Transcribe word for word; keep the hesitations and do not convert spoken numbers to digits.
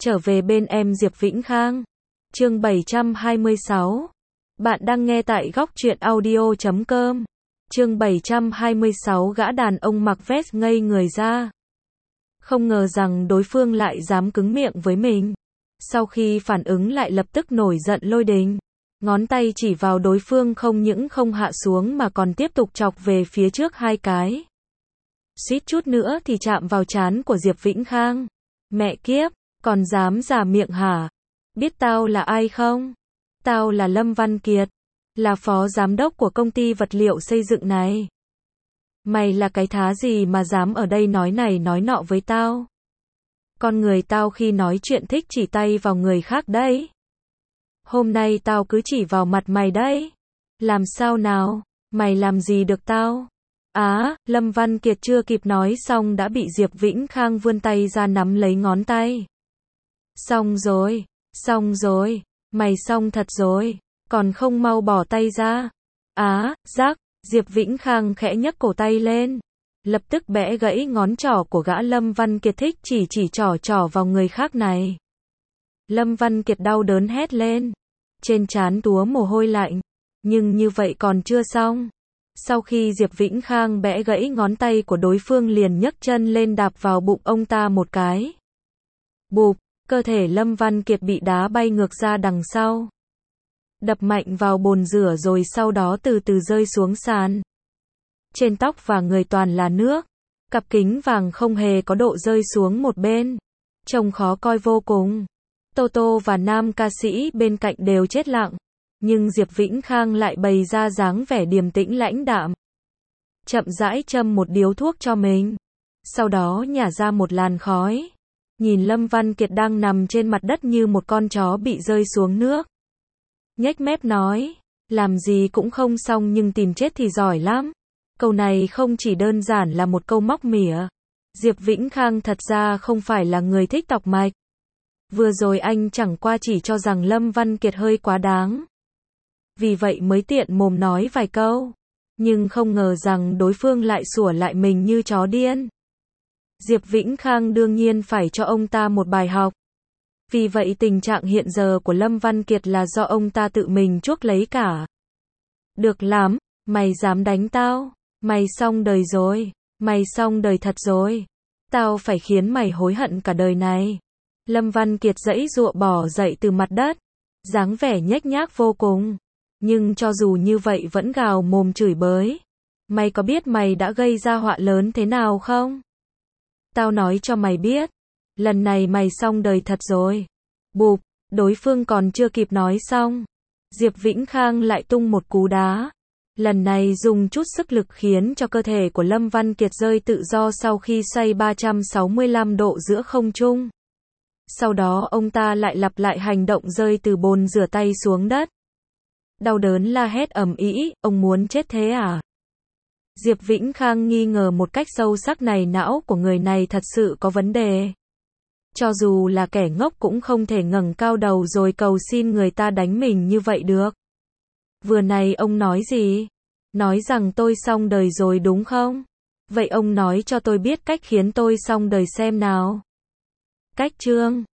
Trở về bên em Diệp Vĩnh Khang. Chương bảy trăm hai mươi sáu. Bạn đang nghe tại góc truyện audio chấm com. Chương bảy trăm hai mươi sáu. Gã đàn ông mặc vest ngây người ra. Không ngờ rằng đối phương lại dám cứng miệng với mình. Sau khi phản ứng lại lập tức nổi giận lôi đình. Ngón tay chỉ vào đối phương không những không hạ xuống mà còn tiếp tục chọc về phía trước hai cái. Suýt chút nữa thì chạm vào trán của Diệp Vĩnh Khang. Mẹ kiếp, còn dám giả miệng hả? Biết tao là ai không? Tao là Lâm Văn Kiệt, là phó giám đốc của công ty vật liệu xây dựng này. Mày là cái thá gì mà dám ở đây nói này nói nọ với tao? Con người tao khi nói chuyện thích chỉ tay vào người khác đấy. Hôm nay tao cứ chỉ vào mặt mày đấy. Làm sao nào? Mày làm gì được tao? Á, Lâm Văn Kiệt chưa kịp nói xong đã bị Diệp Vĩnh Khang vươn tay ra nắm lấy ngón tay. Xong rồi, xong rồi, mày xong thật rồi, còn không mau bỏ tay ra. Á, rắc, Diệp Vĩnh Khang khẽ nhấc cổ tay lên, lập tức bẽ gãy ngón trỏ của gã Lâm Văn Kiệt thích chỉ chỉ trỏ trỏ vào người khác này. Lâm Văn Kiệt đau đớn hét lên, trên trán túa mồ hôi lạnh, nhưng như vậy còn chưa xong. Sau khi Diệp Vĩnh Khang bẽ gãy ngón tay của đối phương liền nhấc chân lên đạp vào bụng ông ta một cái. Bụp, cơ thể Lâm Văn Kiệt bị đá bay ngược ra đằng sau. Đập mạnh vào bồn rửa rồi sau đó từ từ rơi xuống sàn. Trên tóc và người toàn là nước. Cặp kính vàng không hề có độ rơi xuống một bên. Trông khó coi vô cùng. Toto và nam ca sĩ bên cạnh đều chết lặng. Nhưng Diệp Vĩnh Khang lại bày ra dáng vẻ điềm tĩnh lãnh đạm. Chậm rãi châm một điếu thuốc cho mình. Sau đó nhả ra một làn khói. Nhìn Lâm Văn Kiệt đang nằm trên mặt đất như một con chó bị rơi xuống nước. Nhếch mép nói, làm gì cũng không xong nhưng tìm chết thì giỏi lắm. Câu này không chỉ đơn giản là một câu móc mỉa. Diệp Vĩnh Khang thật ra không phải là người thích tọc mạch. Vừa rồi anh chẳng qua chỉ cho rằng Lâm Văn Kiệt hơi quá đáng. Vì vậy mới tiện mồm nói vài câu. Nhưng không ngờ rằng đối phương lại sủa lại mình như chó điên. Diệp Vĩnh Khang đương nhiên phải cho ông ta một bài học. Vì vậy tình trạng hiện giờ của Lâm Văn Kiệt là do ông ta tự mình chuốc lấy cả. Được lắm, mày dám đánh tao, mày xong đời rồi, mày xong đời thật rồi. Tao phải khiến mày hối hận cả đời này. Lâm Văn Kiệt giãy giụa bò dậy từ mặt đất, dáng vẻ nhếch nhác vô cùng. Nhưng cho dù như vậy vẫn gào mồm chửi bới. Mày có biết mày đã gây ra họa lớn thế nào không? Tao nói cho mày biết, lần này mày xong đời thật rồi. Bụp, đối phương còn chưa kịp nói xong. Diệp Vĩnh Khang lại tung một cú đá. Lần này dùng chút sức lực khiến cho cơ thể của Lâm Văn Kiệt rơi tự do sau khi xoay ba trăm sáu mươi lăm độ giữa không trung. Sau đó ông ta lại lặp lại hành động rơi từ bồn rửa tay xuống đất. Đau đớn la hét ầm ĩ, ông muốn chết thế à? Diệp Vĩnh Khang nghi ngờ một cách sâu sắc này não của người này thật sự có vấn đề. Cho dù là kẻ ngốc cũng không thể ngẩng cao đầu rồi cầu xin người ta đánh mình như vậy được. Vừa này ông nói gì? Nói rằng tôi xong đời rồi đúng không? Vậy ông nói cho tôi biết cách khiến tôi xong đời xem nào. Cách chương